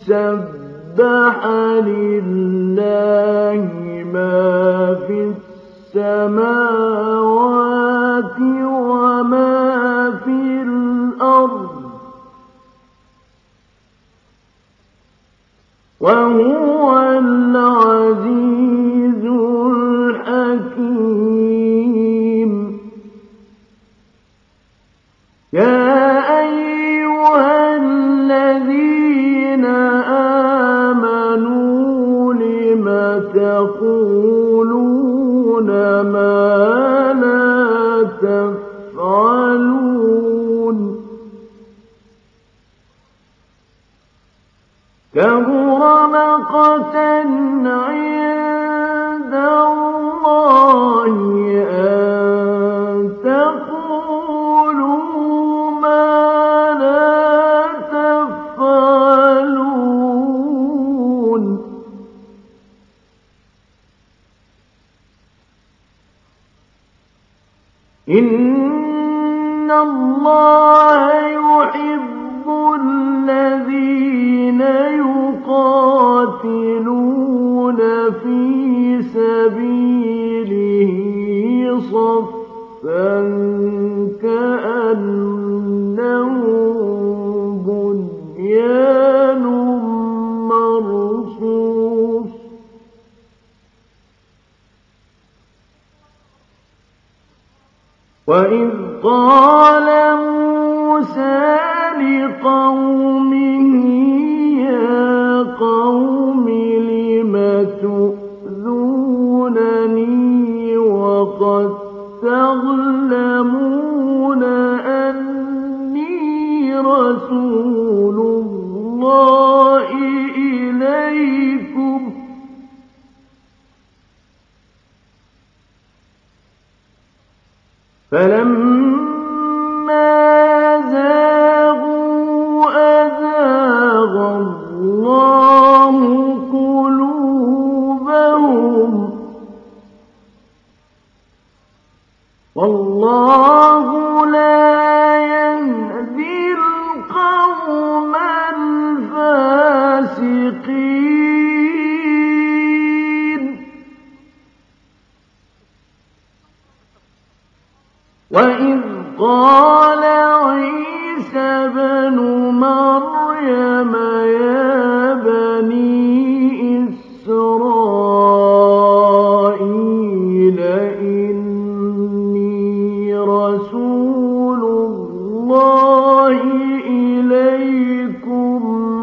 سَبَّحَ لِلَّهِ مَا فِي السَّمَاوَاتِ وَمَا فِي الْأَرْضِ وَهُوَ الْعَزِيزُ الْحَكِيمُ. يَا أَيُّهَا الَّذِينَ آمَنُوا لِمَ تَقُولُونَ مَا لَا تَفْعَلُونَ كَبُرَ مَقْتًا عِندَ اللَّهِ أَن تَقُولُوا مَا لَا تَفْعَلُونَ. إِنَّ اللَّهَ يُحِبُّ الَّذِينَ يُقَاتِلُونَ فِي سَبِيلِهِ صَفًّا كَأَنَّهُم بُنْيَانٌ مَّرْصُوصٌ. وَإِذْ قَالَ مُوسَىٰ لِقَوْمِهِ يَا قَوْمِ لِمَ تُؤْذُونَنِي وَقَدْ تَعْلَمُونَ أَنِّي رَسُولُ اللَّهِ إِلَيْكُمْ فَلَمَّا زَاغُوا أَزَاغَ اللَّهُ قُلُوبَهُمْ وَاللَّهُ لَا يَهْدِي الْقَوْمَ الْفَاسِقِينَ. وَإِذْ قَالَ عِيسَى ابْنُ مَرْيَمَ يَا بَنِي إِسْرَائِيلَ إِنِّي رَسُولُ اللَّهِ إِلَيْكُمْ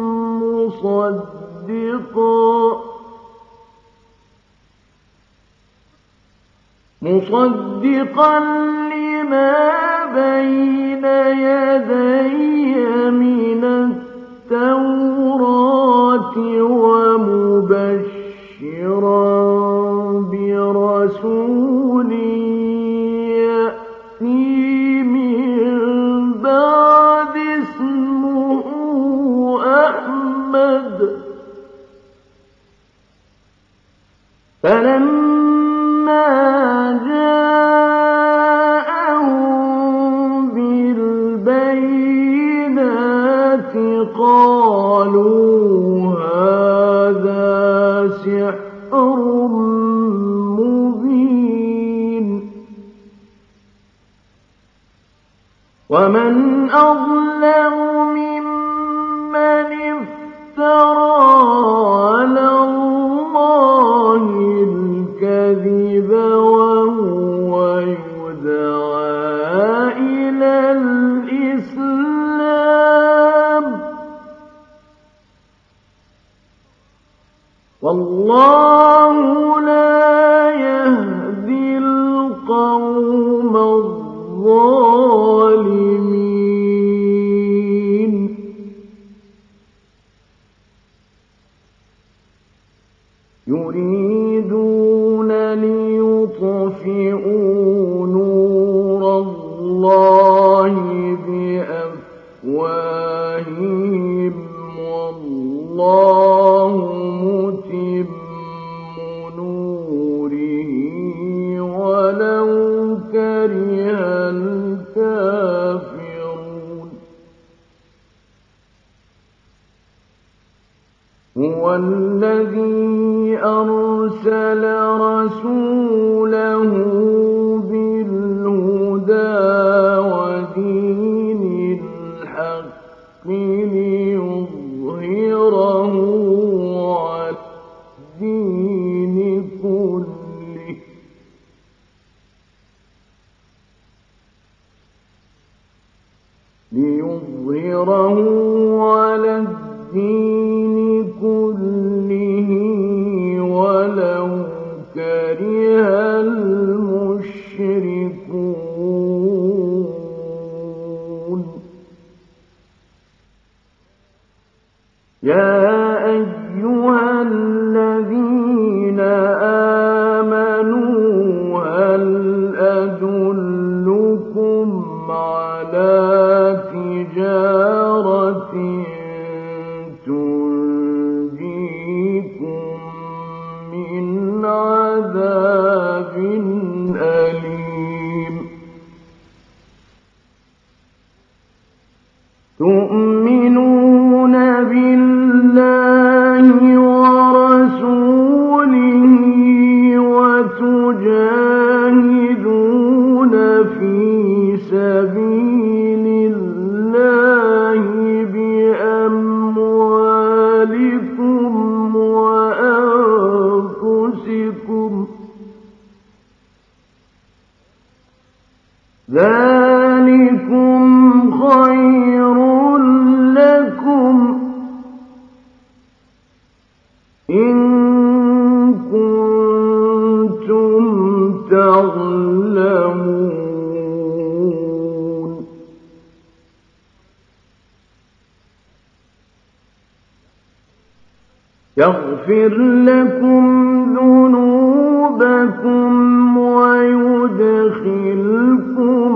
مُصَدِّقًا لِّمَا بَيْنَ يَدَيَّ مِنَ التَّوْرَاةِ وَمُبَشِّرًا بِرَسُولٍ يَأْتِي مِن بَعْدِ اسْمُهُ أَحْمَدُ. فَلَمَّا جَاءَهُم بِالْبَيِّنَاتِ قَالُوا هَٰذَا سِحْرٌ مُّبِينٌ. وَمَنْ أَظْلَمُ مِمَّنِ افْتَرَىٰ عَلَى اللَّهِ الْكَذِبَ وَهُوَ يُدْعَىٰ إِلَى الْإِسْلَامِ وَاللَّهُ لَا يَهْدِي الْقَوْمَ الظَّالِمِينَ. يُرِيدُونَ لِيُطْفِئُوا نُورَ اللَّهِ بِأَفْوَاهِهِمْ وَاللَّهُ مُتِمُّ نُورِهِ وَلَوْ كَرِهَ الْكَافِرُونَ. هو الذي أرسل رسوله بالهدى ودين الحق ليظهره على الدين كله كله ولو كره المشركون يا أيها الذين آمنوا هل أدلكم على تجارة تنجيكم من عذاب أليم تؤمنون بالله ورسوله وتجاهدون في سبيل الله بأموالكم وأنفسكم ذلكم خير لكم إن كنتم تعلمون يغفر لكم ذنوبكم ويدخلكم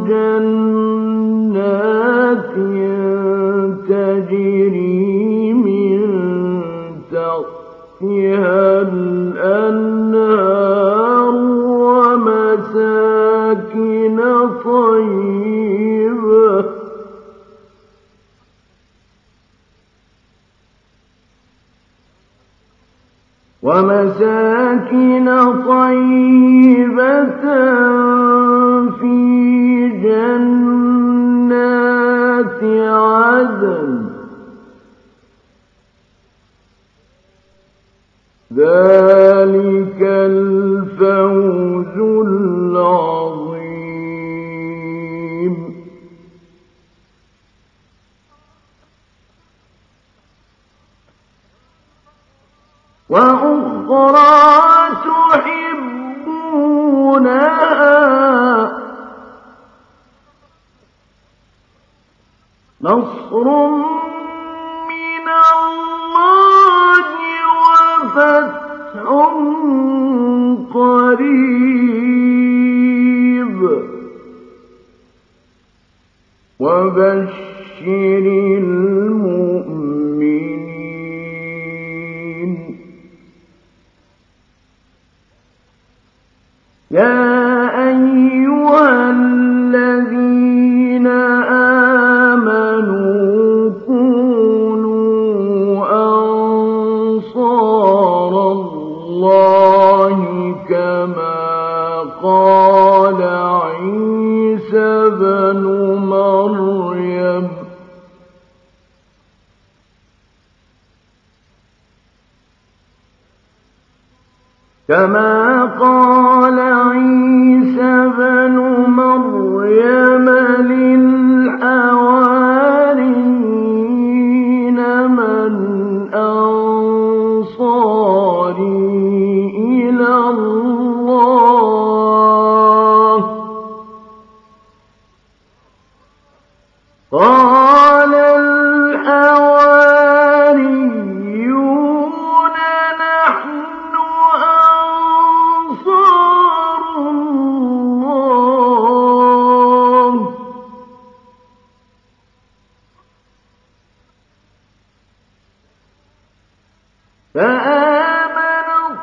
جنات تجري من تحتها الأنهار ومساكن طيبة في جنات عدن ذلك الفوز العظيم وأخرى تحبونها نصر من الله وفتح قريب وبشر المؤمنين يا أيها الذين آمنوا كونوا أنصار الله كما قال عيسى بن مريم للحواريين من أنصاري إلى الله قال الحواريون نحن أنصار الله فآمنت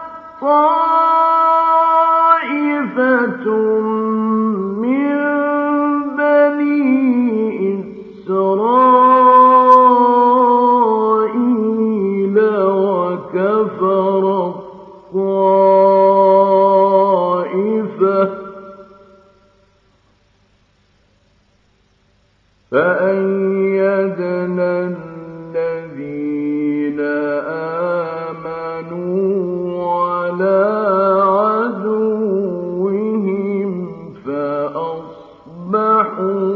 طائفة من بني إسرائيل وكفرت طائفة فأيدنا الذين آمنوا على عدوهم فأصبحوا